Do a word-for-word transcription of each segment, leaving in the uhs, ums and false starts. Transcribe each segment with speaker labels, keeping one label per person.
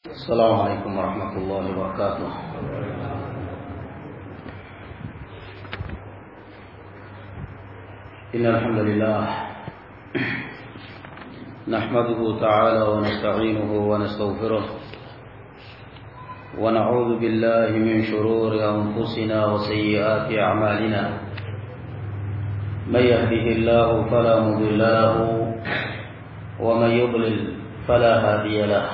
Speaker 1: Assalamualaikum warahmatullahi wabarakatuh. Innal hamdalillah nahmaduhu ta'ala wa nasta'inuhu wa nastaghfiruh wa na'udzu billahi min shururi anfusina wa sayyiati a'malina. May yahdihillahu fala mudilla lahu wa may yudlil fala hadiya lahu.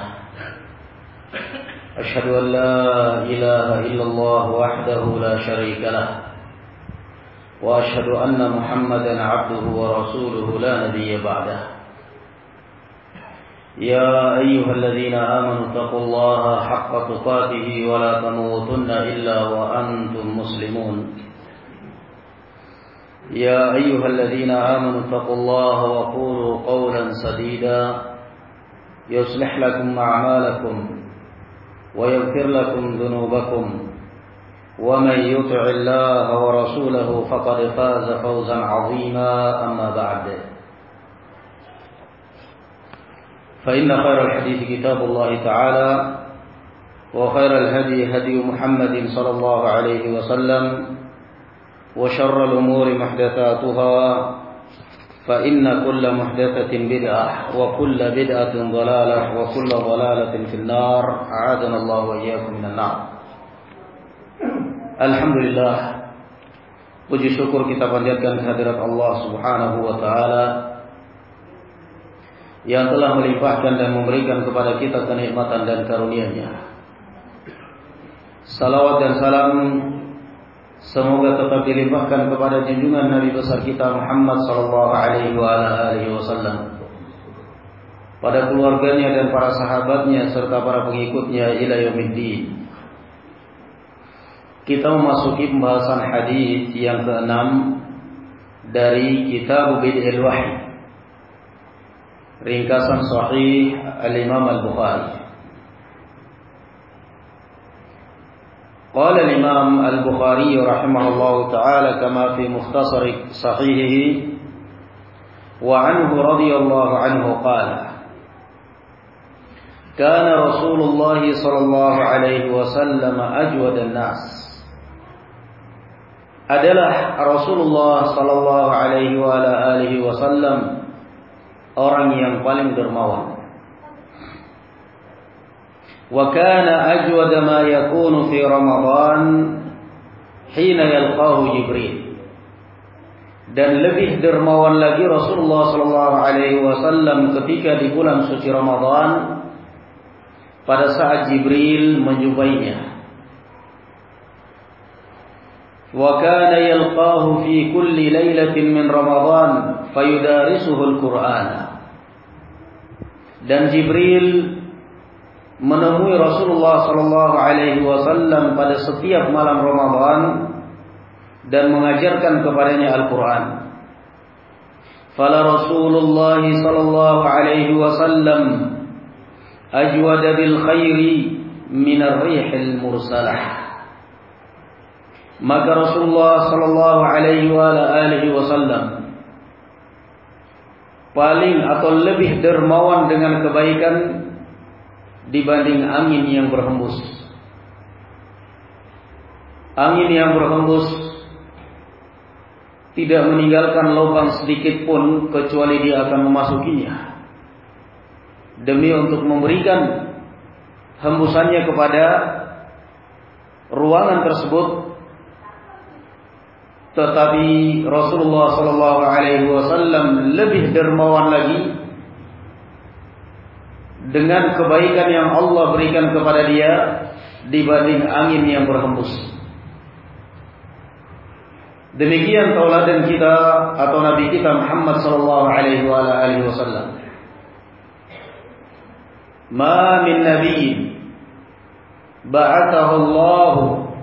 Speaker 1: أشهد أن لا إله إلا الله وحده لا شريك له وأشهد أن محمدا عبده ورسوله لا نبي بعده. يا أيها الذين آمنوا اتقوا الله حق تقاته ولا تموتن إلا وأنتم مسلمون. يا أيها الذين آمنوا اتقوا الله وقولوا قولا سديدا يصلح لكم أعمالكم ويغفر لكم ذنوبكم ومن يطع الله ورسوله فقد فاز فوزا عظيما. أما بعد فإن خير الحديث كتاب الله تعالى وخير الهدي هدي محمد صلى الله عليه وسلم وشر الأمور محدثاتها فإن كل محدثة بدعة وكل بدعة ضلالة وكل ضلالة في النار. أعاذنا الله وإياكم من النار. Alhamdulillah, puji syukur kita panjatkan kehadirat Allah Subhanahu wa taala yang telah melimpahkan dan memberikan kepada kita kenikmatan dan karunia-Nya. Salawat dan salam semoga tetap dilimpahkan kepada junjungan Nabi besar kita Muhammad sallallahu alaihi wa ala alihi wasallam, pada keluarganya dan para sahabatnya serta para pengikutnya ila yaumiddin. Kita memasuki pembahasan hadis yang keenam dari Kitab Bid'il Wahyi, ringkasan Sahih Al-Imam Al-Bukhari. قال الإمام البخاري رحمه الله تعالى كما في مختصر صحيحه وعنه رضي الله عنه قال كان رسول الله صلى الله عليه وسلم أجود الناس. Adalah Rasulullah sallallahu alaihi wa ala alihi wasallam orang yang paling dermawan. Wa kana ajwada ma yakunu fi Ramadan hina yalqahu Jibril. Dan lebih dermawan lagi Rasulullah sallallahu alaihi wasallam ketika di bulan suci Ramadan pada saat Jibril menjumpainya. Wa kana yalqahu fi kulli lailatin min Ramadan fayudarisuhu al-Qur'an. Dan Jibril menemui Rasulullah sallallahu alaihi wasallam pada setiap malam Ramadan dan mengajarkan kepadanya Al-Qur'an. Fala Rasulullah sallallahu alaihi wasallam ajwada bil khairi min ar-rihil mursalah. Maka Rasulullah sallallahu alaihi wa alihi wasallam paling atau lebih dermawan dengan kebaikan dibanding angin yang berhembus. Angin yang berhembus tidak meninggalkan lubang sedikit pun kecuali dia akan memasukinya demi untuk memberikan hembusannya kepada ruangan tersebut. Tetapi Rasulullah sallallahu alaihi wasallam lebih dermawan lagi dengan kebaikan yang Allah berikan kepada dia dibanding angin yang berhembus. Demikian tauladan kita atau Nabi kita Muhammad sallallahu alaihi wa alihi wasallam. Ma min nabiyyin ba'athahu Allah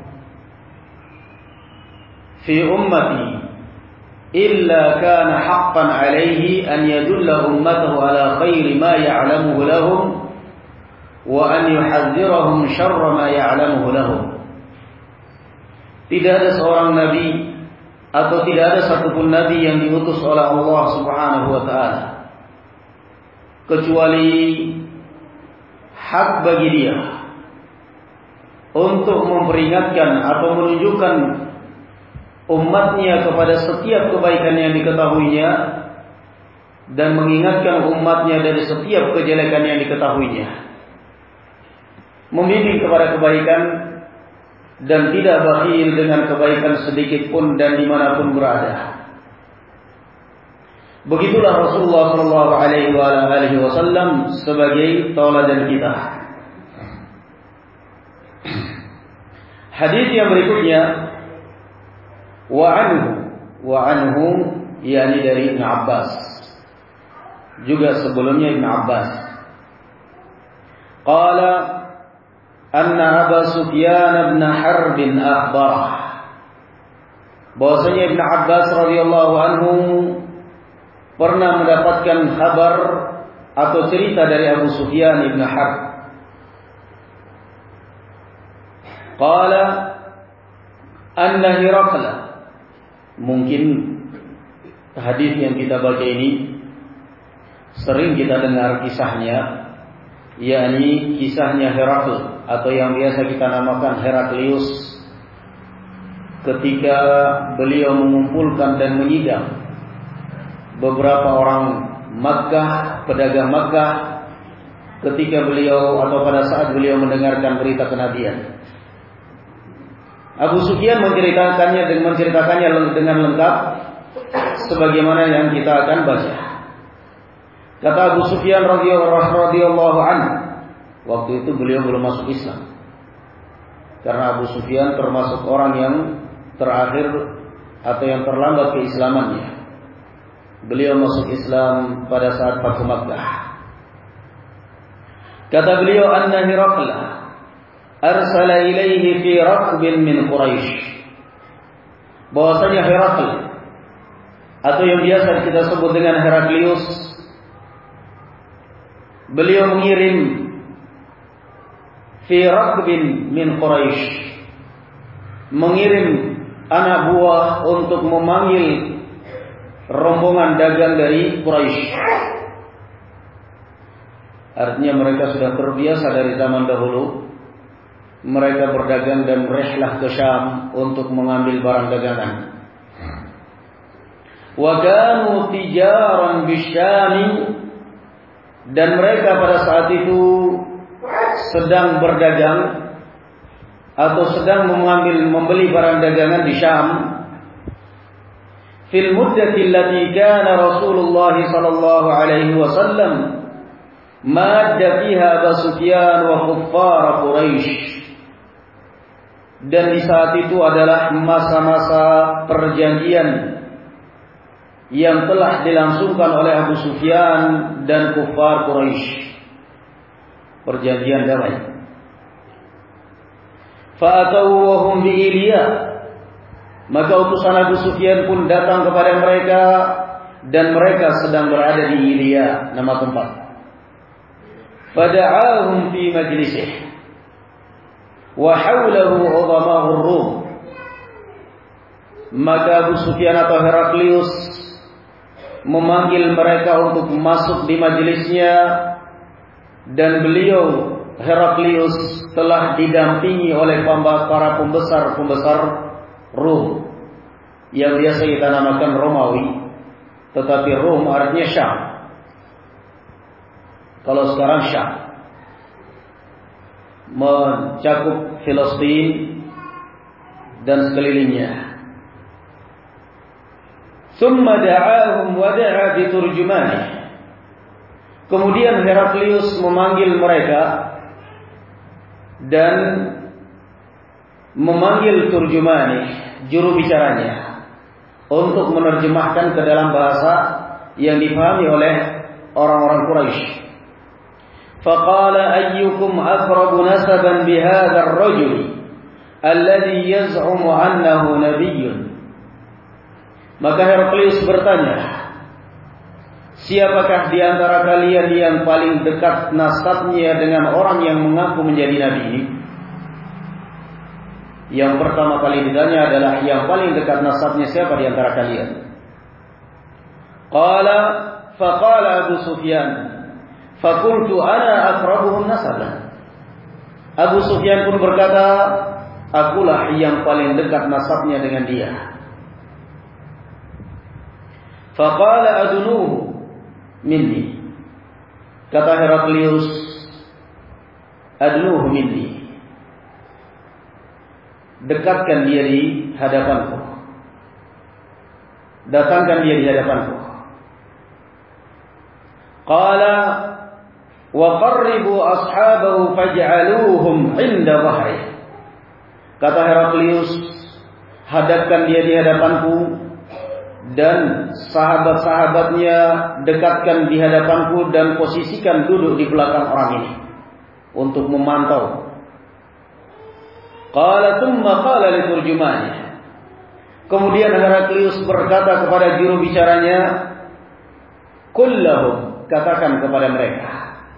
Speaker 1: fi ummati illa kana haqqan alaihi an yadulla ummatahu ala khairi ma ya'lamuhu lahum wa an yuhadzirahum syarra ma ya'lamuhu lahum. Tidak ada seorang nabi atau tidak ada satupun nabi yang diutus oleh Allah Subhanahu wa taala kecuali hak bagi dia untuk memperingatkan atau menunjukkan umatnya kepada setiap kebaikan yang diketahuinya dan mengingatkan umatnya dari setiap kejelekan yang diketahuinya, membimbing kepada kebaikan dan tidak bakhil dengan kebaikan sedikit pun dan dimanapun berada. Begitulah Rasulullah Shallallahu Alaihi Wasallam sebagai tauladan kita. Hadis yang berikutnya, wa anhu, wa anhu, yakni dari Ibn Abbas. Juga sebelumnya Ibn Abbas. Qala anna Abu Sufyan bin Harb akhbarah. Bahwasanya Ibn Abbas radhiyallahu anhu pernah mendapatkan kabar atau cerita dari Abu Sufyan bin Harb. Qala anna Hirakla. Mungkin hadis yang kita baca ini sering kita dengar kisahnya, yakni kisahnya Herakl atau yang biasa kita namakan Heraklius, ketika beliau mengumpulkan dan menyidang beberapa orang Makkah, pedagang Makkah, ketika beliau atau pada saat beliau mendengarkan berita kenabian. Abu Sufyan menceritakannya dengan menceritakannya dengan lengkap sebagaimana yang kita akan baca. Kata Abu Sufyan radhiyallahu anhu, waktu itu beliau belum masuk Islam. Karena Abu Sufyan termasuk orang yang terakhir atau yang terlambat keislamannya. Beliau masuk Islam pada saat Fathu Makkah. Kata beliau, anna Hirakla arsala ilaihi fi rakbin min Quraisy. Bahwasanya Herakl atau yang biasa kita sebut dengan Heraklius, beliau mengirim fi rakbin min Quraisy, mengirim anak buah untuk memanggil rombongan dagang dari Quraisy. Artinya mereka sudah terbiasa dari zaman dahulu. Mereka berdagang dan berihlah ke Syam untuk mengambil barang dagangan. Wa kanu tijaran bisyami, dan mereka pada saat itu sedang berdagang atau sedang mengambil membeli barang dagangan di Syam. Fil muddati allati kana Rasulullah sallallahu alaihi wasallam madda fiha Abu Sufyan wa kuffar Quraisy. Dan di saat itu adalah masa-masa perjanjian yang telah dilangsungkan oleh Abu Sufyan dan kufar Quraisy. Perjanjian damai. Fa'atau wa hum bi Iliya. Maka utusan Abu Sufyan pun datang kepada mereka dan mereka sedang berada di Iliya, nama tempat. Fada'ahum fi majlisih. Wa hawlahu udhama'ur Rum. Maka Abu Sufyan atau Heraklius memanggil mereka untuk masuk di majelisnya, dan beliau Heraklius telah didampingi oleh para pembesar-pembesar Rum yang biasa kita namakan Romawi, tetapi Rum artinya Syam. Kalau sekarang Syam mencakup Filistin dan sekelilingnya. Tsumma da'ahum wa da'a bi turjumani. Kemudian Heraklius memanggil mereka dan memanggil turjumani, juru bicaranya, untuk menerjemahkan ke dalam bahasa yang dipahami oleh orang-orang Quraisy. فقال أيكم أقرب نسبا بهذا الرجل الذي يزعم أنه نبي. Maka Heraklius bertanya, siapakah di antara kalian yang paling dekat nasabnya dengan orang yang mengaku menjadi nabi ini? Yang pertama kali ditanya adalah yang paling dekat nasabnya siapa di antara kalian? Qala faqala Abu Sufyan, fakultu ana aqrabuhum nasaban. Abu Sufyan pun berkata, akulah yang paling dekat nasabnya dengan dia. Faqala adunuhu minni. Kata Heraklius, adunuhu minni. Dekatkan dia di hadapanku. Datangkan dia di hadapanku. Qala wa qarribu ashabahu faj'aluhum 'inda dhahri. Kata Heraklius, hadapkan dia di hadapanku dan sahabat-sahabatnya dekatkan di hadapanku dan posisikan duduk di belakang orang ini untuk memantau. Qala thumma qala li turjumani. Kemudian Heraklius berkata kepada juru bicaranya, kullahum, katakan kepada mereka,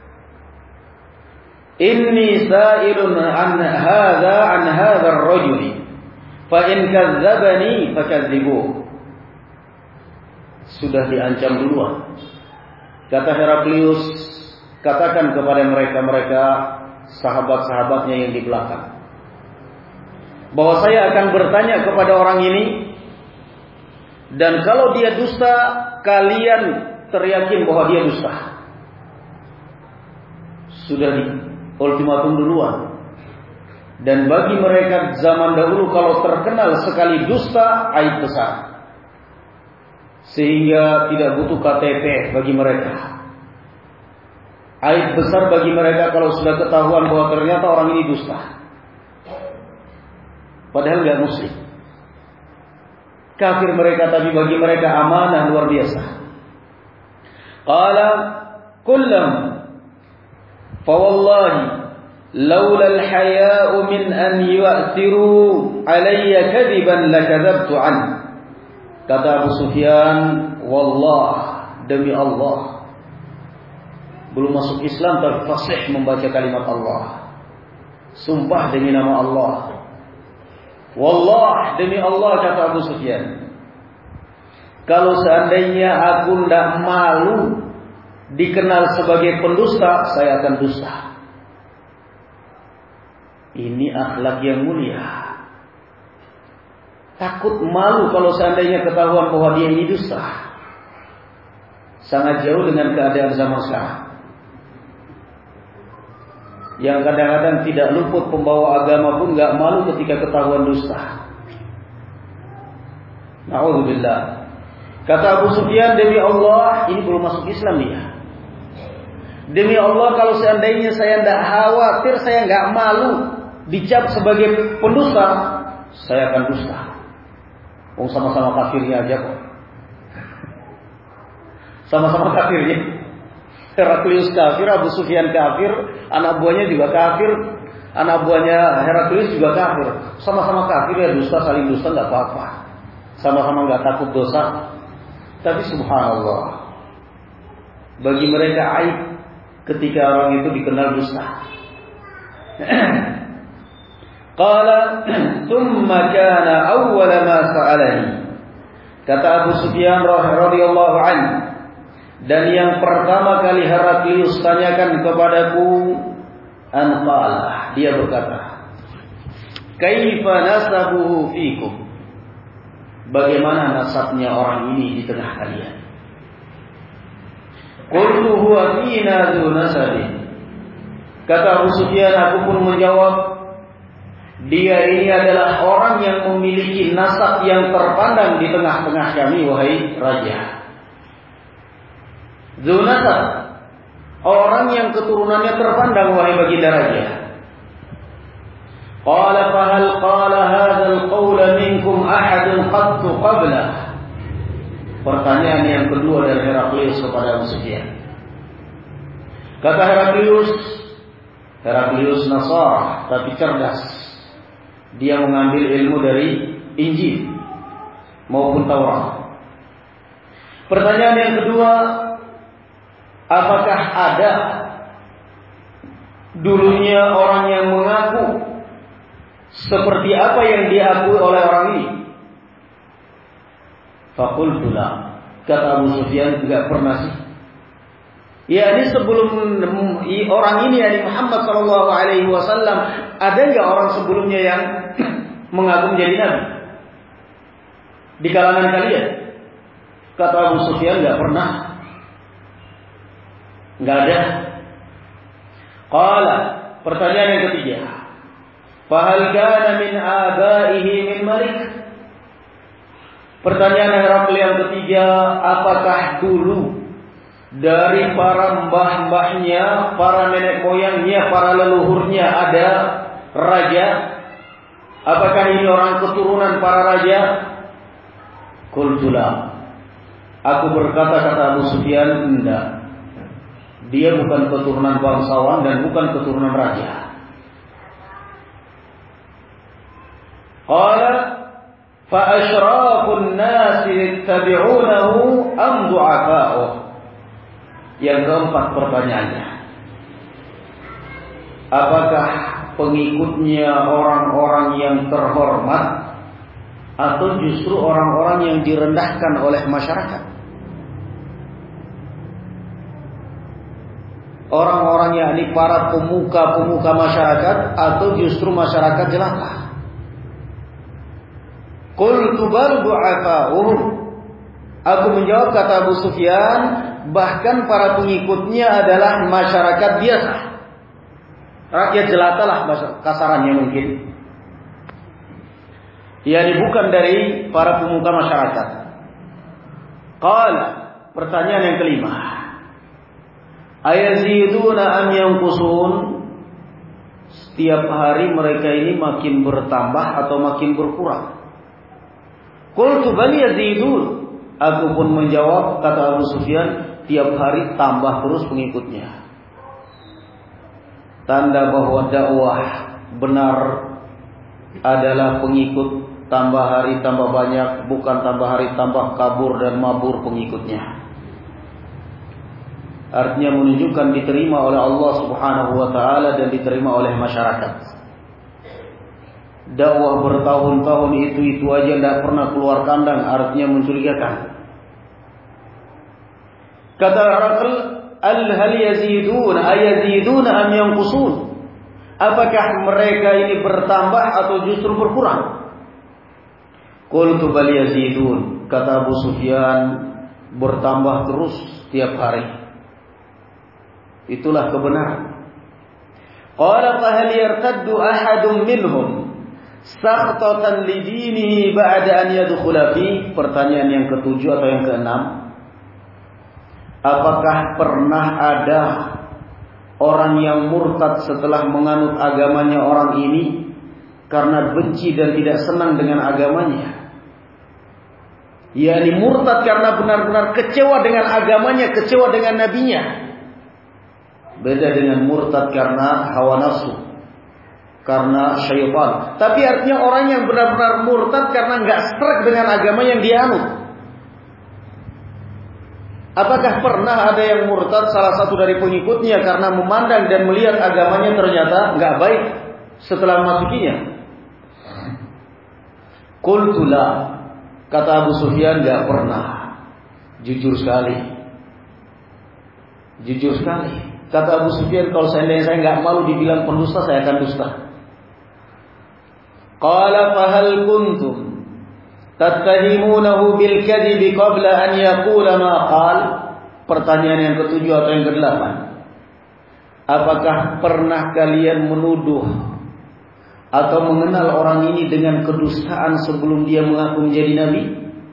Speaker 1: inni sa'ilun an hadza an hadza ar-rajuli fa in kadzdzabani fakadzibuh. Sudah diancam duluan. Kata Heraklius, katakan kepada mereka-mereka sahabat-sahabatnya yang di belakang bahwa saya akan bertanya kepada orang ini, dan kalau dia dusta, kalian teryakin bahwa dia dusta. Sudah di ultimatum duluan. Dan bagi mereka zaman dahulu kalau terkenal sekali dusta, aib besar. Sehingga tidak butuh K T P bagi mereka. Aib besar bagi mereka kalau sudah ketahuan bahwa ternyata orang ini dusta. Padahal tidak muslim. Kafir mereka, tapi bagi mereka amanah luar biasa. Qala kullam fa wallahi laula al-haya'u min an yu'thiru alayya kadiban lakadzabtu an. Kata Abu Sufyan, wallah, demi Allah, belum masuk Islam tapi fasih membaca kalimat Allah. Sumpah demi nama Allah. Wallah, demi Allah, kata Abu Sufyan, kalau seandainya aku tidak malu dikenal sebagai pendusta, saya akan dusta. Ini akhlak yang mulia. Takut malu kalau seandainya ketahuan bahwa dia ini dusta. Sangat jauh dengan keadaan zaman sekarang, yang kadang-kadang tidak luput pembawa agama pun nggak malu ketika ketahuan dusta. Na'udzubillah. Kata Abu Sufyan, demi Allah, ini belum masuk Islam dia. Demi Allah, kalau seandainya saya tidak khawatir, saya nggak malu dicap sebagai pendusta, saya akan dusta. Oh, sama-sama kafirnya aja kok. Sama-sama kafirnya. Heraklius kafir, Abu Sufyan kafir, anak buahnya juga kafir, anak buahnya Heraklius juga kafir. Sama-sama kafir, ya dusta, saling dusta nggak apa-apa. Sama-sama nggak takut dosa. Tapi subhanallah, bagi mereka aib ketika orang itu dikenal dusta. Qala thumma kana awwala ma sa'alani. Kata Abu Sufyan radhiyallahu anhu, dan yang pertama kali Heraklius tanyakan kepadaku, anqala, dia berkata, kaifa nasabuhu fikum? Bagaimana nasabnya orang ini di tengah kalian? Qultu huwa fina dzu nasabin. Kata Abu Sufyan, aku pun menjawab, dia ini adalah orang yang memiliki nasab yang terpandang di tengah-tengah kami, wahai raja. Dzu nasab, orang yang keturunannya terpandang, wahai baginda raja. Qala fahal qala hadzal qawla minkum ahadun qattu qabla. Pertanyaan yang kedua dari Heraklius kepada Abu Sufyan. Kata Heraklius, Heraklius Nasrani tapi cerdas. Dia mengambil ilmu dari Injil maupun Taurat. Pertanyaan yang kedua, apakah ada dulunya orang yang mengaku seperti apa yang diakui oleh orang ini? Faqultu la. Kata Abu Sufyan, enggak pernah sih. Ya, ini sebelum orang ini, yakni Muhammad sallallahu alaihi wasallam, ada enggak orang sebelumnya yang mengaku menjadi nabi di kalangan kalian? Kata Abu Sufyan, enggak pernah. Enggak ada. Qala, pertanyaan yang ketiga. Fahal kana min abaihi min malik? Pertanyaan Herakl yang ketiga, apakah dulu dari para mbah-mbahnya, para nenek moyangnya, para leluhurnya ada raja? Apakah ini orang keturunan para raja? Qultu la. Aku berkata, kata Abu Sufyan, enggak. Dia bukan keturunan bangsawan dan bukan keturunan raja. Qala fa asyrafun nasi yattabi'unahu am du'afa'uh? Yang keempat pertanyaannya, apakah pengikutnya orang-orang yang terhormat atau justru orang-orang yang direndahkan oleh masyarakat? Orang-orang yakni para pemuka-pemuka masyarakat atau justru masyarakat jelata? Qultu bal du'afa'uhum. Aku menjawab, kata Abu Sufyan, bahkan para pengikutnya adalah masyarakat biasa, rakyat jelata lah kasarannya mungkin. Yani bukan dari para pemuka masyarakat. Qala, pertanyaan yang kelima, ayaziduna am yanqusun? Setiap hari mereka ini makin bertambah atau makin berkurang? Qultu bal yazidun. Aku pun menjawab, kata Abu Sufyan, tiap hari tambah terus pengikutnya. Tanda bahwa dakwah benar adalah pengikut tambah hari tambah banyak, bukan tambah hari tambah kabur dan mabur pengikutnya. Artinya menunjukkan diterima oleh Allah Subhanahu wa taala dan diterima oleh masyarakat. Dakwah bertahun-tahun itu-itu aja tidak pernah keluar kandang, artinya mencurigakan. Kata Herakl, al hal yazidun ayazidun am yanqusun? Apakah mereka ini bertambah atau justru berkurang? Qultu bal yazidun. Kata Abu Sufyan, bertambah terus tiap hari. Itulah kebenaran. Qala fa hal yartaddu ahadun minhum sakhtatan lidinihi ba'da an yadkhula fi? Pertanyaan yang ketujuh atau yang keenam, apakah pernah ada orang yang murtad setelah menganut agamanya orang ini karena benci dan tidak senang dengan agamanya? Yani murtad karena benar-benar kecewa dengan agamanya, kecewa dengan nabinya. Beda dengan murtad karena hawa nafsu, karena syaitan. Tapi artinya orang yang benar-benar murtad karena nggak serak dengan agama yang dia anut. Apakah pernah ada yang murtad salah satu dari pengikutnya karena memandang dan melihat agamanya ternyata nggak baik setelah memasukinya? Qultu la. Kata Abu Sufyan, nggak pernah. Jujur sekali. Jujur sekali. Kata Abu Sufyan, kalau seandainya saya nggak malu dibilang pendusta, saya akan dusta. Qala fahal kuntum tattahimunahu bil kadhibi qabla an yaqula ma qal? Pertanyaan yang ketujuh atau yang kedelapan, apakah pernah kalian menuduh atau mengenal orang ini dengan kedustaan sebelum dia mengaku menjadi nabi?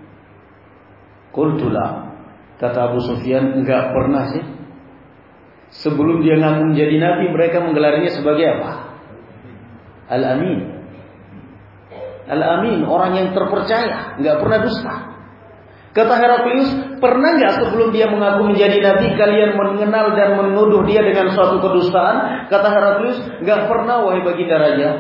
Speaker 1: Qultu la. Kata Abu Sufyan, enggak pernah sih. Sebelum dia ngaku menjadi nabi, mereka menggelarinya sebagai apa? Al-Amin. Al-Amin, orang yang terpercaya, enggak pernah dusta. Kata Heraklius, pernah enggak sebelum dia mengaku menjadi nabi kalian mengenal dan menuduh dia dengan suatu kedustaan? Kata Heraklius, enggak pernah wahai baginda raja.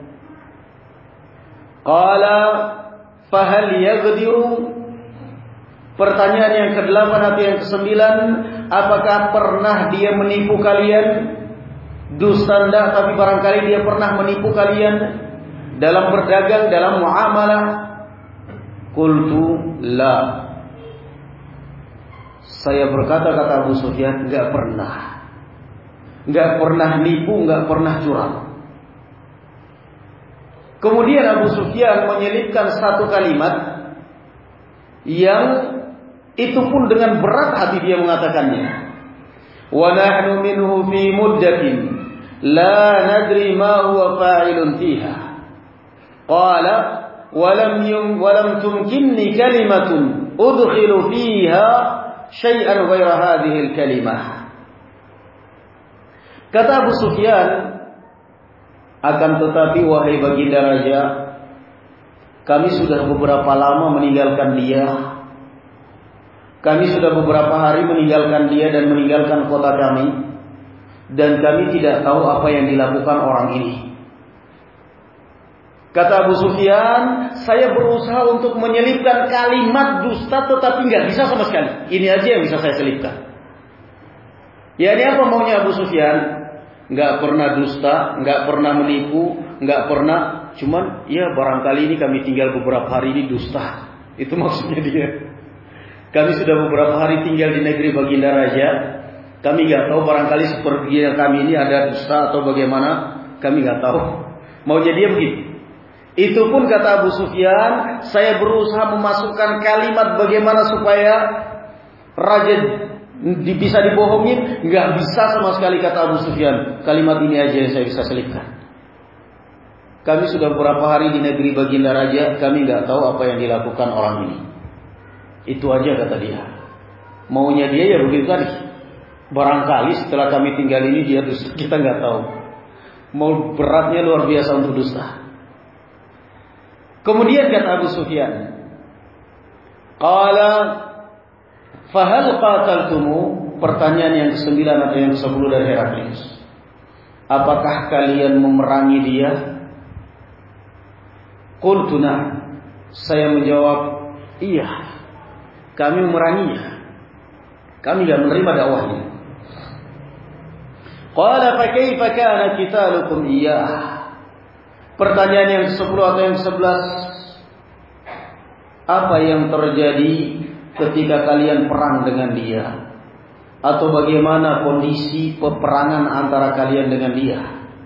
Speaker 1: Qala fahal yaghdiru? Pertanyaan yang kedelapan atau yang kesembilan, apakah pernah dia menipu kalian? Dusta enggak, tapi barangkali dia pernah menipu kalian dalam berdagang, dalam muamalah. Qultu la. Saya berkata, kata Abu Sufyan, enggak pernah. Enggak pernah nipu, enggak pernah curang. Kemudian Abu Sufyan menyelipkan satu kalimat yang itu pun dengan berat hati dia mengatakannya. Wa nahnu minhu fi muddatin la nadri ma huwa fa'ilun fiha. Qala wa lam yum wa lam tumkinni kalimatun udkhilu fiha syai'an ghaira hadhihi al-kalimah. Kata Abu Sufyan, akan tetapi wahai baginda raja, kami sudah beberapa lama meninggalkan dia. Kami sudah beberapa hari meninggalkan dia dan meninggalkan kota kami. Dan kami tidak tahu apa yang dilakukan orang ini. Kata Abu Sufyan, saya berusaha untuk menyelipkan kalimat dusta, tetapi nggak bisa sama sekali. Ini aja yang bisa saya selipkan. Ya, ini apa maunya Abu Sufyan? Nggak pernah dusta, nggak pernah menipu, nggak pernah. Cuman ya barangkali ini kami tinggal beberapa hari ini dusta. Itu maksudnya dia. Kami sudah beberapa hari tinggal di negeri baginda raja. Kami nggak tahu barangkali seperti kami ini ada dusta atau bagaimana. Kami nggak tahu. Maunya dia begitu. Itu pun kata Abu Sufyan, saya berusaha memasukkan kalimat bagaimana supaya raja bisa dibohongin. Nggak bisa sama sekali kata Abu Sufyan. Kalimat ini aja yang saya bisa selipkan. Kami sudah beberapa hari di negeri baginda raja. Kami nggak tahu apa yang dilakukan orang ini. Itu aja kata dia. Maunya dia ya begitu tadi. Barangkali setelah kami tinggal ini dia dusta, kita nggak tahu. Mau beratnya luar biasa untuk dusta. Kemudian kata Abu Sufyan, qala fahal qataltumu? Pertanyaan yang kesembilan atau yang kesepuluh dari Heraklius. Apakah kalian memerangi dia? Qultu na'am. Saya menjawab, iya. Kami memeranginya. Kami tidak menerima dakwahnya. Qala fa kaifa kana qitalukum iyyah? Pertanyaan yang kesepuluh atau yang kesebelas. Apa yang terjadi ketika kalian perang dengan dia? Atau bagaimana kondisi peperangan antara kalian dengan dia?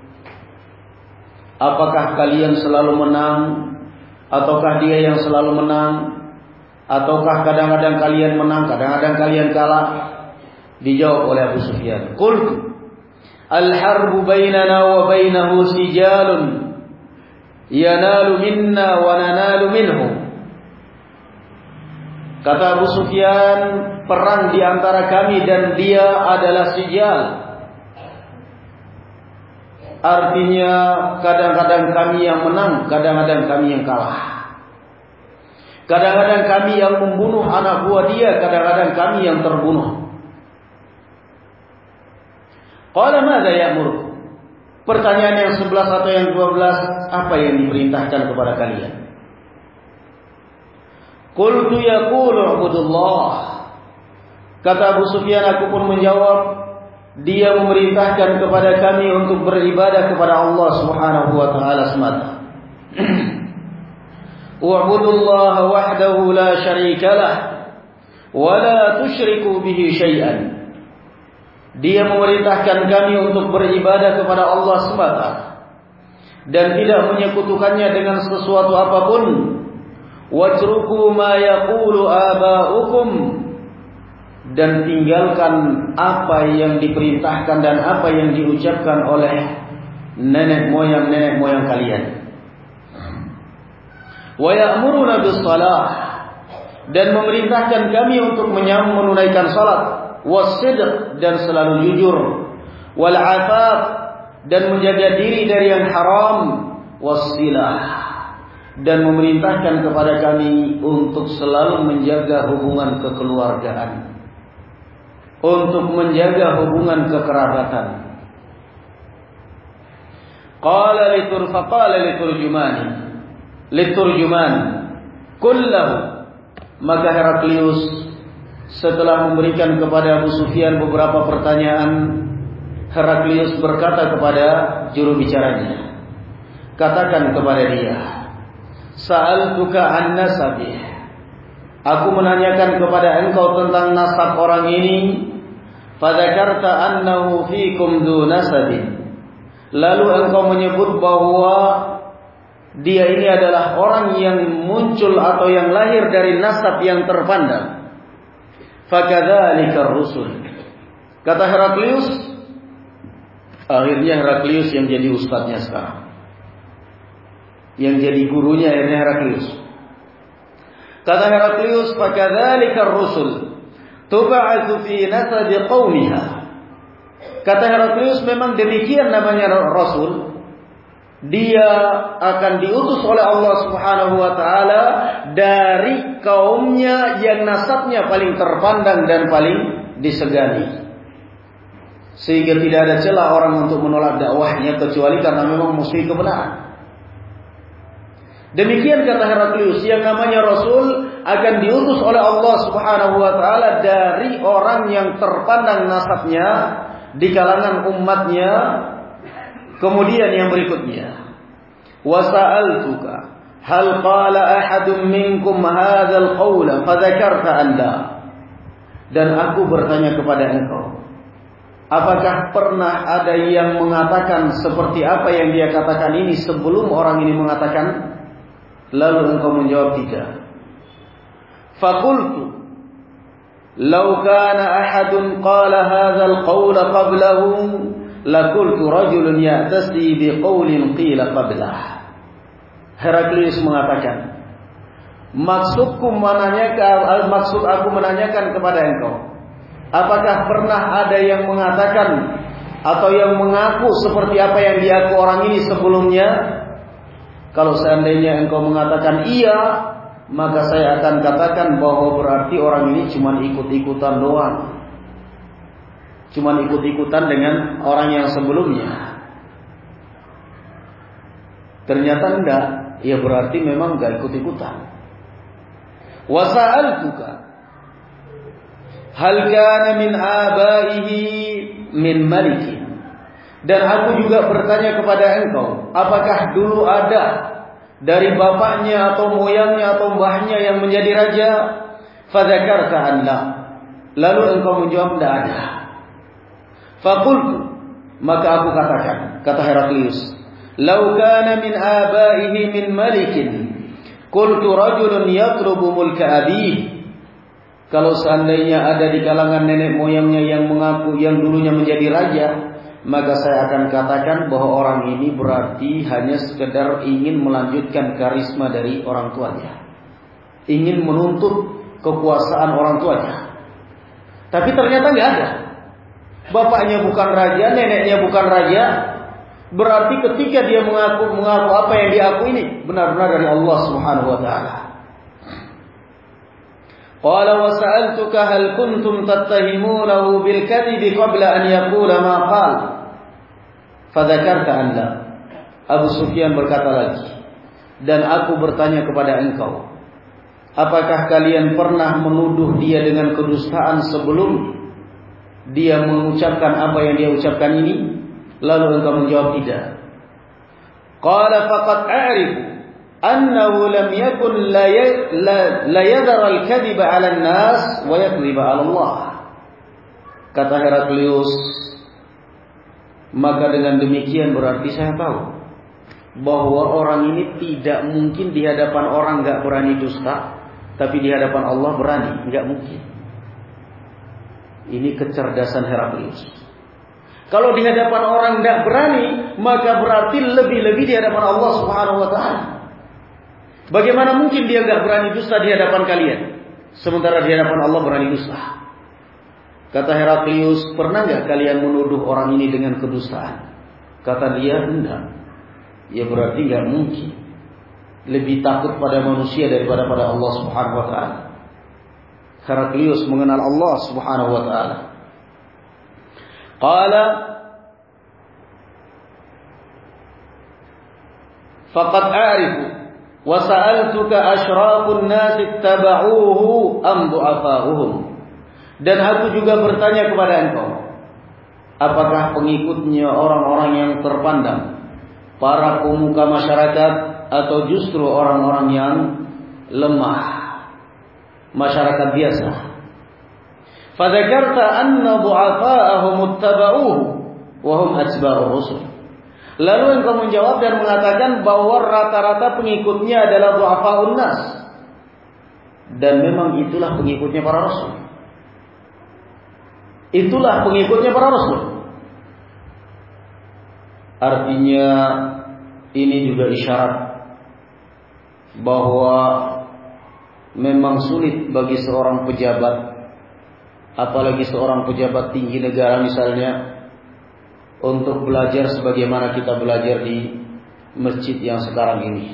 Speaker 1: Apakah kalian selalu menang? Ataukah dia yang selalu menang? Ataukah kadang-kadang kalian menang, kadang-kadang kalian kalah? Dijawab oleh Abu Sufyan, qultu al-harbu bainana wa bainahu sijalun yanalu minna wa nanalu minhu. Kata Abu Sufyan, perang di antara kami dan dia adalah sijal. Artinya kadang-kadang kami yang menang, kadang-kadang kami yang kalah. Kadang-kadang kami yang membunuh anak buah dia, kadang-kadang kami yang terbunuh. Qala madza ya'muru? Pertanyaan yang sebelas atau yang dua belas, apa yang diperintahkan kepada kalian? Qultu yaqulu ubudullah. Kata Abu Sufyan, aku pun menjawab, dia memerintahkan kepada kami untuk beribadah kepada Allah Subhanahu wa taala semata. Wa'budullaha wahdahu la syarika lah wa la tusyriku bihi syai'an. Dia memerintahkan kami untuk beribadah kepada Allah semata dan tidak menyekutukannya dengan sesuatu apapun. Watruku ma yaqulu aba'ukum, dan tinggalkan apa yang diperintahkan dan apa yang diucapkan oleh nenek moyang nenek moyang kalian. Wa ya'muruna bis shalah, dan memerintahkan kami untuk menunaikan salat, was-sidq, dan selalu jujur, wal afaf, dan menjaga diri dari yang haram, was-silah, dan memerintahkan kepada kami untuk selalu menjaga hubungan kekeluargaan, untuk menjaga hubungan kekerabatan. Qala litur faqala liturjumani liturjuman kullahu. Maka Heraklius setelah memberikan kepada Abu Sufyan beberapa pertanyaan, Heraklius berkata kepada juru bicaranya, katakan kepada dia, sa'altuka an nasabih, Aku menanyakan kepada engkau tentang nasab orang ini, fadzakarta annahu fikum dzu nasabin. Lalu engkau menyebut bahwa dia ini adalah orang yang muncul atau yang lahir dari nasab yang terpandang. Fakadzalika rusul. Kata Heraklius, akhirnya Heraklius yang jadi ustadznya sekarang. Yang jadi gurunya akhirnya Heraklius. Kata Heraklius, fakadzalika rusul tub'atsu fi nasabi qaumiha. Kata Heraklius, memang demikian namanya rasul. Dia akan diutus oleh Allah Subhanahu wa taala dari kaumnya yang nasabnya paling terpandang dan paling disegani. Sehingga tidak ada celah orang untuk menolak dakwahnya kecuali karena memang musuh kebenaran. Demikian kata Heraklius, yang namanya Rasul akan diutus oleh Allah Subhanahu wa taala dari orang yang terpandang nasabnya di kalangan umatnya. Kemudian yang berikutnya, wa sa'altuka hal qala ahadun minkum hadzal qawla fadzakarta anda. Dan aku bertanya kepada engkau, apakah pernah ada yang mengatakan seperti apa yang dia katakan ini sebelum orang ini mengatakan? Lalu engkau menjawab tidak. Faqultu law kana ahadun qala hadzal qawla qablahu laqultu rajulun ya'tasi biqaulin qila qablah. Heraklius mengatakan, maksudku menanyakan maksud aku menanyakan kepada engkau, apakah pernah ada yang mengatakan atau yang mengaku seperti apa yang diaku orang ini sebelumnya? Kalau seandainya engkau mengatakan iya, maka saya akan katakan bahwa berarti orang ini cuma ikut-ikutan doang. Cuma ikut-ikutan dengan orang yang sebelumnya. Ternyata enggak, ya berarti memang enggak ikut-ikutan. Wa sa'altuka hal kana min abaihi min malikin. Dan aku juga bertanya kepada engkau, apakah dulu ada dari bapaknya atau moyangnya atau mbahnya yang menjadi raja? Fadzakarta anna. Lalu engkau menjawab tidak ada. Faqultu, maka aku katakan, kata Heraklius, law kana min abaihi min malikin qultu rajulun yatlubu mulka abihi. Kalau seandainya ada di kalangan nenek moyangnya yang mengaku yang dulunya menjadi raja, maka saya akan katakan bahwa orang ini berarti hanya sekedar ingin melanjutkan karisma dari orang tuanya, ingin menuntut kekuasaan orang tuanya. Tapi ternyata nggak ada. Bapaknya bukan raja, neneknya bukan raja. Berarti ketika dia mengaku mengaku apa yang diaku ini benar-benar dari Allah Subhanahu wa taala. Qala wa sa'altuka hal kuntum tattahimunahu bil kadhibi qabla an yaqula ma qala. Fadzakarta anda. Abu Sufyan berkata lagi, dan aku bertanya kepada engkau, apakah kalian pernah menuduh dia dengan kedustaan sebelum dia mengucapkan apa yang dia ucapkan ini? Lalu engkau menjawab tidak. Qala faqad a'rifu annahu lam yakun la yadhar al-kadhiba 'ala an-nas wa yakdhiba 'ala Allah. Kata Heraklius, maka dengan demikian berarti saya tahu bahwa orang ini tidak mungkin di hadapan orang enggak berani dusta, tapi di hadapan Allah berani, enggak mungkin. Ini kecerdasan Heraklius. Kalau di hadapan orang tidak berani, maka berarti lebih-lebih di hadapan Allah Subhanahu wa taala. Bagaimana mungkin dia enggak berani dusta di hadapan kalian, sementara di hadapan Allah berani dusta? Kata Heraklius, pernah enggak kalian menuduh orang ini dengan kedustaan? Kata dia, enggak. Ya berarti enggak mungkin. Lebih takut pada manusia daripada pada Allah Subhanahu wa taala. Heraklius mengenal Allah Subhanahu wa taala. Qala faqad a'rifu wa sa'altuka asyrafun nas ittaba'uhu am du'afa'uhum. Dan aku juga bertanya kepada engkau, apakah pengikutnya orang-orang yang terpandang, para pemuka masyarakat, atau justru orang-orang yang lemah? masyarakat biasa. Fadzakarta anna du'afa'ahum muttaba'uhu wa hum atba'ur rusul. Lalu engkau menjawab dan mengatakan bahwa rata-rata pengikutnya adalah du'afa'un nas. Dan memang itulah pengikutnya para rasul. Itulah pengikutnya para rasul. Artinya ini juga isyarat bahwa memang sulit bagi seorang pejabat, apalagi seorang pejabat tinggi negara misalnya, untuk belajar sebagaimana kita belajar di masjid yang sekarang ini.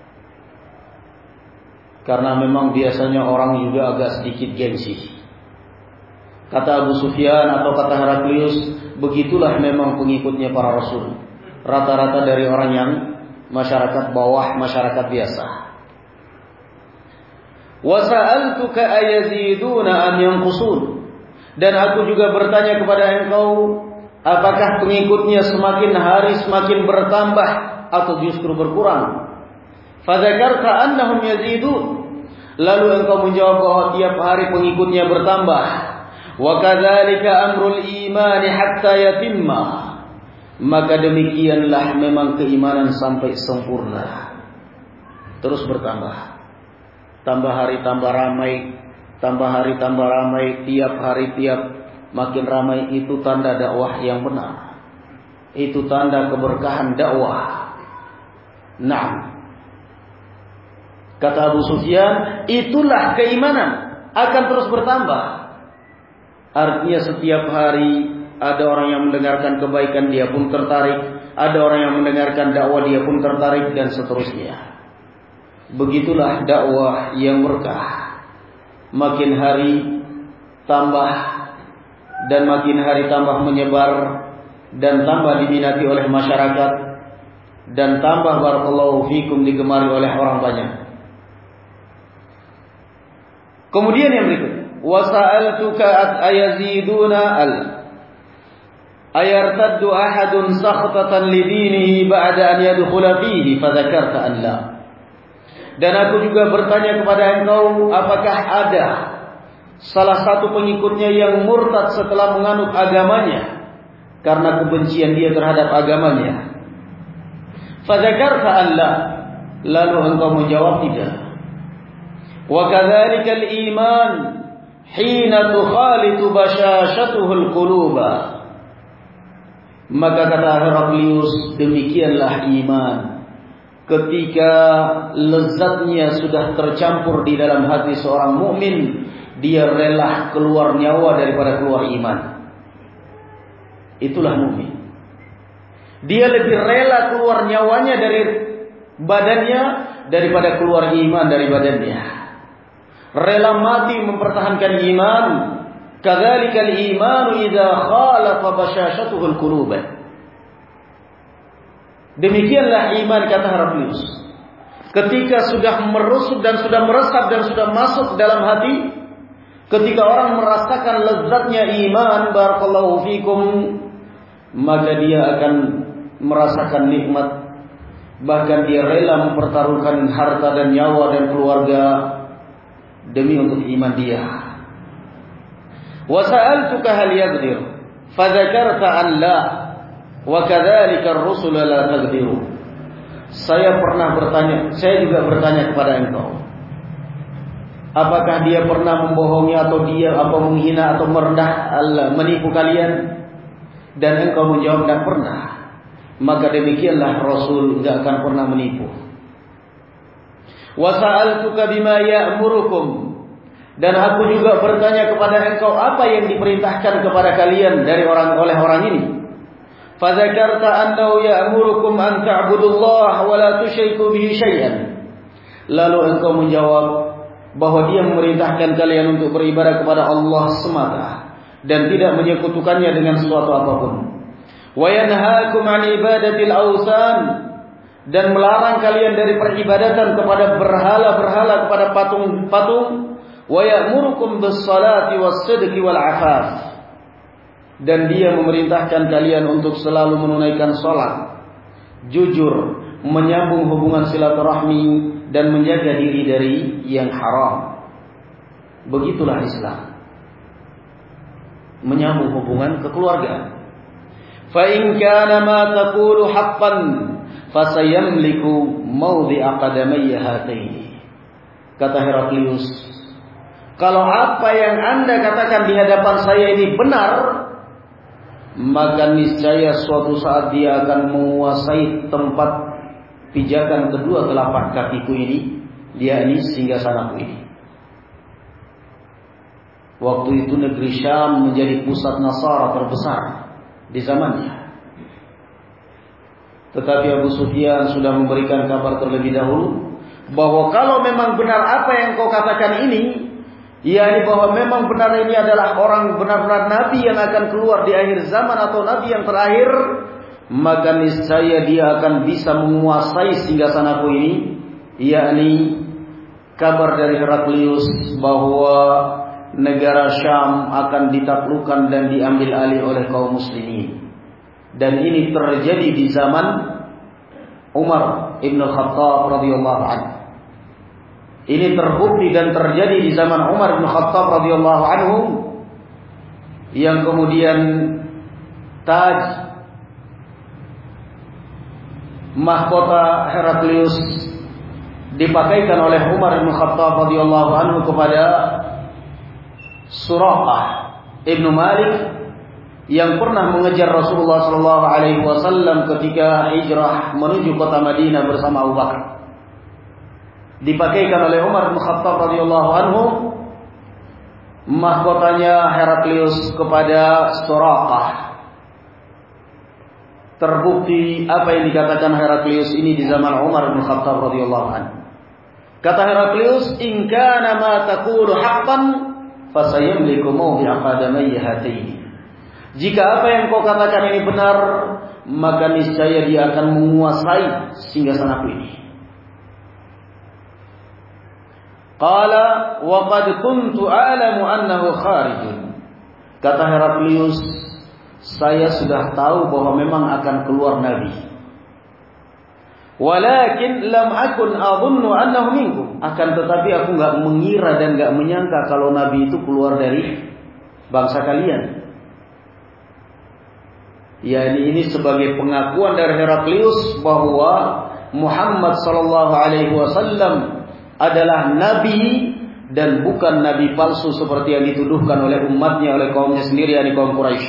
Speaker 1: Karena memang biasanya orang juga agak sedikit gengsi. Kata Abu Sufyan atau kata Heraklius, begitulah memang pengikutnya para rasul. Rata-rata dari orang yang masyarakat bawah, masyarakat biasa. Wa sa'altuka ayaziduna am yanqusun. Dan aku juga bertanya kepada engkau, apakah pengikutnya semakin hari semakin bertambah atau justru berkurang? Fadzakarta annahum yazidun. Lalu engkau menjawab bahwa tiap hari pengikutnya bertambah. Wa kadzalika amrul iman hatta yatimma. Maka demikianlah memang keimanan sampai sempurna. Terus bertambah. Tambah hari tambah ramai, tambah hari tambah ramai, tiap hari tiap makin ramai, itu tanda dakwah yang benar. Itu tanda keberkahan dakwah. Nah, kata Abu Sufyan, itulah keimanan akan terus bertambah. Artinya setiap hari ada orang yang mendengarkan kebaikan, dia pun tertarik. Ada orang yang mendengarkan dakwah, dia pun tertarik, dan seterusnya. Begitulah dakwah yang berkah. Makin hari tambah, dan makin hari tambah menyebar, dan tambah diminati oleh masyarakat, dan tambah barakallahu fikum digemari oleh orang banyak. Kemudian yang berikutnya, wasa'altuka ayaziduna al ayartaddu ahadun sakhtatan lidinihi ba'da an yadkhula fihi fadzakarta an la. Dan aku juga bertanya kepada engkau, apakah ada salah satu pengikutnya yang murtad setelah menganut agamanya karena kebencian dia terhadap agamanya? Fadzakarta an la. Lalu engkau menjawab tidak. Wa kadzalika al-iman hina tukhalitu bashashatuhu al-quluba. Maka kata Heraklius, demikianlah iman ketika lezatnya sudah tercampur di dalam hati seorang mukmin, dia rela keluar nyawa daripada keluar iman. Itulah mukmin. Dia lebih rela keluar nyawanya dari badannya daripada keluar iman dari badannya. Rela mati mempertahankan iman. Kadzalikal imanu idza khalafa bashashatuhu al-qulub. Demikianlah iman, kata Heraklius. Ketika sudah merusuk dan sudah meresap dan sudah masuk dalam hati, ketika orang merasakan lezatnya iman, barakallahu fikum, maka dia akan merasakan nikmat. Bahkan dia rela mempertaruhkan harta dan nyawa dan keluarga demi untuk iman dia. Wa sa'altuka hal yaqdir fadzakarta an la wa kadzalika ar-rusul la taqdiru. Saya pernah bertanya, saya juga bertanya kepada engkau, apakah dia pernah membohongi atau dia apa menghina atau merendah Allah, menipu kalian? Dan engkau menjawab tidak pernah. Maka demikianlah Rasul tidak akan pernah menipu. Wa sa'altuka bima ya'murukum. Dan aku juga bertanya kepada engkau, apa yang diperintahkan kepada kalian dari orang oleh orang ini? Fadzakarta annahu ya'murukum an ta'budullaha wa la tusyriku bihi syai'an. Lalu engkau menjawab bahwa dia memerintahkan kalian untuk beribadah kepada Allah semata dan tidak menyekutukannya dengan sesuatu apapun. Wa yanhaakum 'an ibadatil awsan, dan melarang kalian dari peribadatan kepada berhala-berhala, kepada patung-patung. Wa ya'murukum bis-salati was-sidqi wal-'afaf, dan dia memerintahkan kalian untuk selalu menunaikan salat, jujur, menyambung hubungan silaturahmi, dan menjaga diri dari yang haram. Begitulah Islam, menyambung hubungan kekeluargaan. Fa in kana ma taqulu haqqan fasayamliku mawdi'a qadamayya hataini. Kata Heraklius, kalau apa yang Anda katakan di hadapan saya ini benar, maka niscaya suatu saat dia akan menguasai tempat pijakan kedua telapak kakiku ini, yakni singgasanaku ini. Waktu itu negeri Syam menjadi pusat Nasara terbesar di zamannya. Tetapi Abu Sufyan sudah memberikan kabar terlebih dahulu bahwa kalau memang benar apa yang kau katakan ini, yakni bahwa memang benar ini adalah orang benar-benar nabi yang akan keluar di akhir zaman atau nabi yang terakhir, maka niscaya dia akan bisa menguasai singgasanaku ini, yakni kabar dari Heraklius bahwa negara Syam akan ditaklukkan dan diambil alih oleh kaum muslimin. Dan ini terjadi di zaman Umar Ibn Khattab radhiyallahu anhu. Ini terbukti dan terjadi di zaman Umar Ibn Khattab radhiyallahu anhu, yang kemudian taj mahkota Heraklius dipakaikan oleh Umar Ibn Khattab radhiyallahu anhu kepada Suraqah Ibnu Malik yang pernah mengejar Rasulullah sallallahu alaihi wasallam ketika hijrah menuju kota Madinah bersama Abu Bakar. Dipakaikan oleh Umar bin Khattab radhiyallahu anhu mahkotanya Heraklius kepada Suraqah. Terbukti apa yang dikatakan Heraklius ini di zaman Umar bin Khattab radhiyallahu anhu. Kata Heraklius, "In kana ma taqulu haqqan fasayamliku mawdi'a qadamayya hataini." Jika apa yang kau katakan ini benar, maka niscaya dia akan menguasai singgasanaku ini. Qala wa qad kuntu a'lamu annahu kharijun. Kata Heraklius, saya sudah tahu bahwa memang akan keluar nabi. Walakin lam akun adhunnu annahu minkum. Akan tetapi aku enggak mengira dan enggak menyangka kalau nabi itu keluar dari bangsa kalian. Ya, ini, ini sebagai pengakuan dari Heraklius bahwa Muhammad sallallahu alaihi wasallam adalah nabi dan bukan nabi palsu seperti yang dituduhkan oleh umatnya, oleh kaumnya sendiri, yakni kaum Quraisy.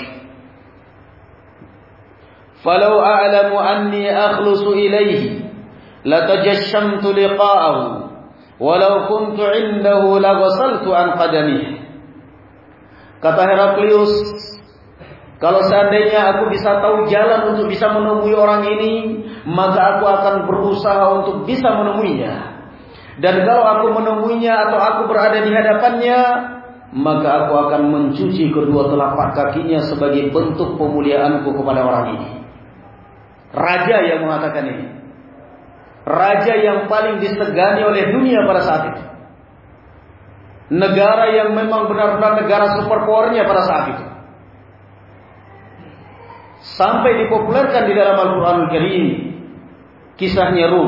Speaker 1: Falau a'lamu anni akhlusu ilaihi latajashamtu liqa'ahu walau kuntu 'indahu laghasaltu an qadamihi. Kata Heraklius, kalau seandainya aku bisa tahu jalan untuk bisa menemui orang ini, maka aku akan berusaha untuk bisa menemuinya. Dan kalau aku menemuinya atau aku berada di hadapannya, maka aku akan mencuci kedua telapak kakinya sebagai bentuk pemuliaanku kepada orang ini. Raja yang mengatakan ini, raja yang paling disegani oleh dunia pada saat itu, negara yang memang benar-benar negara superpowernya pada saat itu, sampai dipopulerkan di dalam Al-Quranul Karim kisahnya Rum.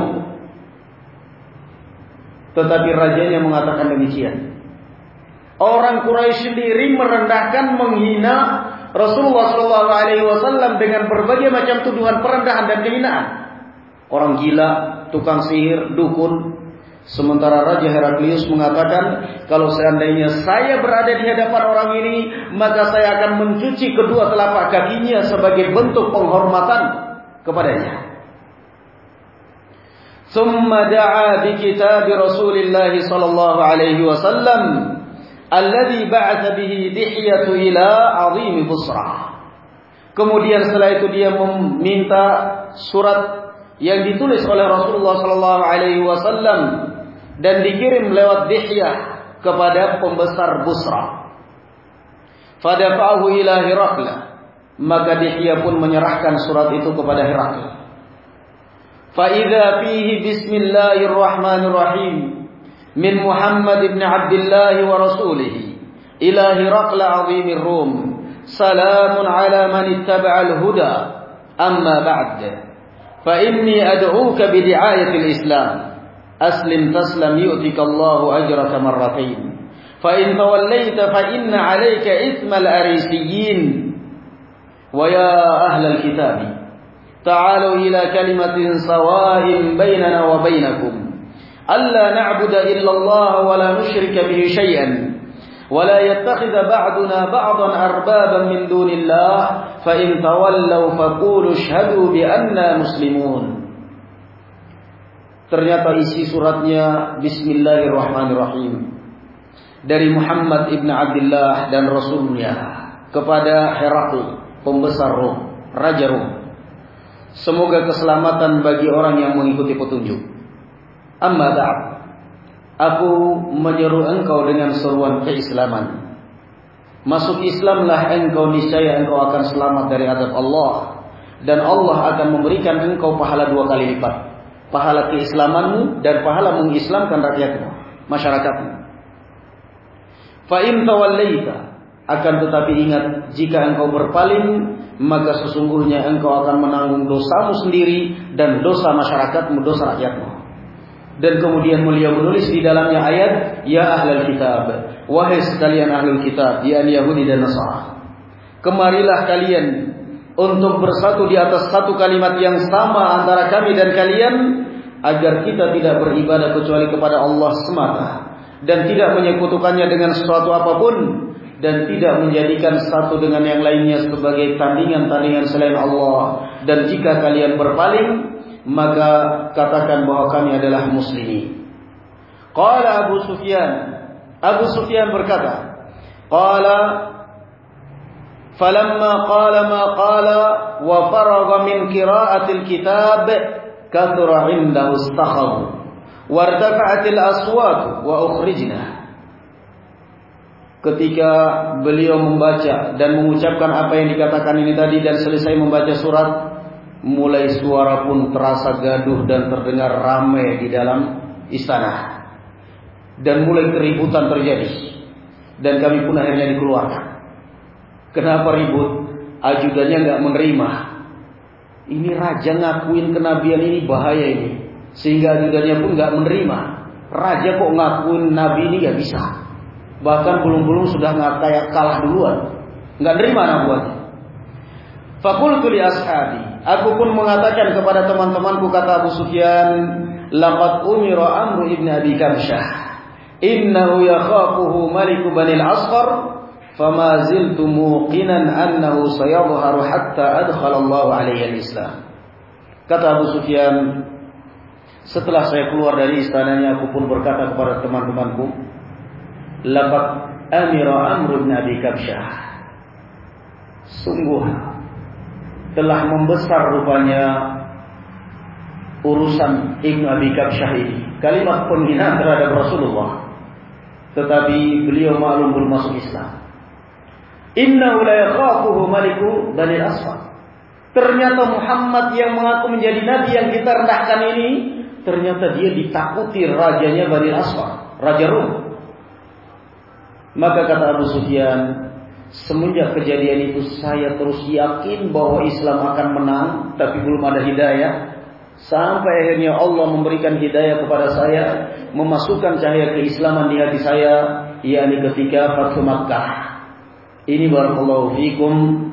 Speaker 1: Tetapi rajanya mengatakan demikian. Orang Quraisy sendiri merendahkan, menghina Rasulullah shallallahu alaihi wasallam dengan berbagai macam tuduhan perendahan dan kehinaan. Orang gila, tukang sihir, dukun. Sementara Raja Heraklius mengatakan, kalau seandainya saya berada di hadapan orang ini, maka saya akan mencuci kedua telapak kakinya sebagai bentuk penghormatan kepadanya. Thumma da'a bi kitab Rasulillah sallallahu alaihi wasallam alladhi ba'atha bihi Dihyatu ila 'azim Busra. Kemudian setelah itu dia meminta surat yang ditulis oleh Rasulullah sallallahu alaihi wasallam dan dikirim lewat Dihyah kepada pembesar Busra. Fadafa'ahu ila Herakla, maka Dihyah pun menyerahkan surat itu kepada Herakla. Fa idza fihi bismillahirrahmanirrahim min Muhammad ibn Abdullah wa rasulih ila Herakla 'azimir Rum. Salamun ala man ittaba'a al-huda. Amma ba'd. Fa inni ad'uka bi di'ayatil Islam. Aslim taslam yu'tika Allahu ajraka marratain. فإن توليت فإن عليك إثم الأريسيين ويا أهل الكتاب تعالوا إلى كلمة سواء بيننا وبينكم ألا نعبد إلا الله ولا نشرك به شيئا ولا يتخذ بعضنا بعضا أربابا من دون الله فإن تولوا فقولوا اشهدوا بأننا مسلمون. Ternyata isi suratnya Bismillahirrahmanirrahim dari Muhammad ibn Abdullah dan Rasulnya kepada Herakl, pembesar Rom, Raja Rom. Semoga keselamatan bagi orang yang mengikuti petunjuk. Amma ba'd, aku menyeru engkau dengan seruan keislaman. Masuk Islamlah engkau, niscaya engkau akan selamat dari azab Allah, dan Allah akan memberikan engkau pahala dua kali lipat, pahala keislamanmu dan pahala mengislamkan rakyatmu, masyarakatmu. Fa in tawallaita, akan tetapi ingat, jika engkau berpaling, maka sesungguhnya engkau akan menanggung dosamu sendiri dan dosa masyarakatmu, dosa rakyatmu. Dan kemudian beliau menulis di dalamnya ayat, ya ahlul kitab, wahai sekalian ahlul kitab, yakni Yahudi dan Nasara, kemarilah kalian untuk bersatu di atas satu kalimat yang sama antara kami dan kalian, agar kita tidak beribadah kecuali kepada Allah semata dan tidak menyekutukannya dengan sesuatu apapun, dan tidak menjadikan satu dengan yang lainnya sebagai tandingan-tandingan selain Allah. Dan jika kalian berpaling, maka katakan bahwa kami adalah muslimin. Qala Abu Sufyan, Abu Sufyan berkata, qala falamma qala ma qala wa faragha min qira'atil kitab kathura indahu istakhab wartafa'atil aswat wa ukhrijna. Ketika beliau membaca dan mengucapkan apa yang dikatakan ini tadi dan selesai membaca surat, mulai suara pun terasa gaduh dan terdengar ramai di dalam istana, dan mulai keributan terjadi, dan kami pun akhirnya dikeluarkan. Kenapa ribut? Ajudannya nggak menerima. Ini raja ngakuin kenabian, ini bahaya ini, sehingga ajudannya pun nggak menerima. Raja kok ngakuin nabi ini, nggak bisa. Bahkan belum-belum sudah nggak kalah duluan, nggak nerima nabuatnya. Faqultu li ashabi, aku pun mengatakan kepada teman-temanku, kata Abu Sufyan, laqad umira Amr ibn Abi Kabsyah, innahu yakhafuhu maliku Bani al-Asfar, fama ziltu muqinan annahu sayadhharu hatta adkhala Allah alaihi al-Islam. Kata Abu Sufyan, setelah saya keluar dari istananya, aku pun berkata kepada teman-temanku, laqad amira Amr ibn Abi Kabsyah, sungguh telah membesar rupanya urusan Ibnu Abi Kabsyah ini. Kalimat penghinaan terhadap Rasulullah, tetapi beliau maklum belum masuk Islam. Innahu la yakhafuhu maliku Bani al-Asfar. Ternyata Muhammad yang mengaku menjadi nabi yang kita rendahkan ini, ternyata dia ditakuti rajanya Bani al-Asfar, Raja Rum. Maka kata Abu Sufyan, semenjak kejadian itu saya terus yakin bahwa Islam akan menang, tapi belum ada hidayah. Sampai akhirnya Allah memberikan hidayah kepada saya, memasukkan cahaya keislaman di hati saya, yakni ketika Fathu Makkah. Ini barakallahu fikum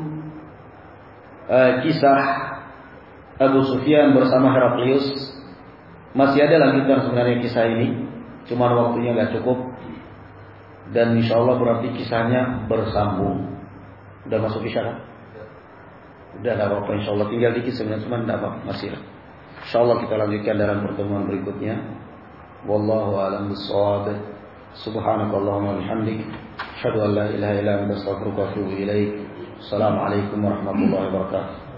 Speaker 1: uh, kisah Abu Sufyan bersama Heraklius. Masih ada lanjutan sebenarnya kisah ini, cuma waktunya nggak cukup. Dan insya Allah berarti kisahnya bersambung. Udah masuk isya kan? Udah, gak apa-apa, insya Allah tinggal dikit sebenarnya, cuma tidak apa-apa, masih. Insya Allah kita lanjutkan dalam pertemuan berikutnya. Wallahu a'lam bishawab. Subhanakallahumma bihamdik, asyhadu an la ilaha illa anta astaghfiruka wa atubu ilaik. Assalamualaikum warahmatullahi wabarakatuh.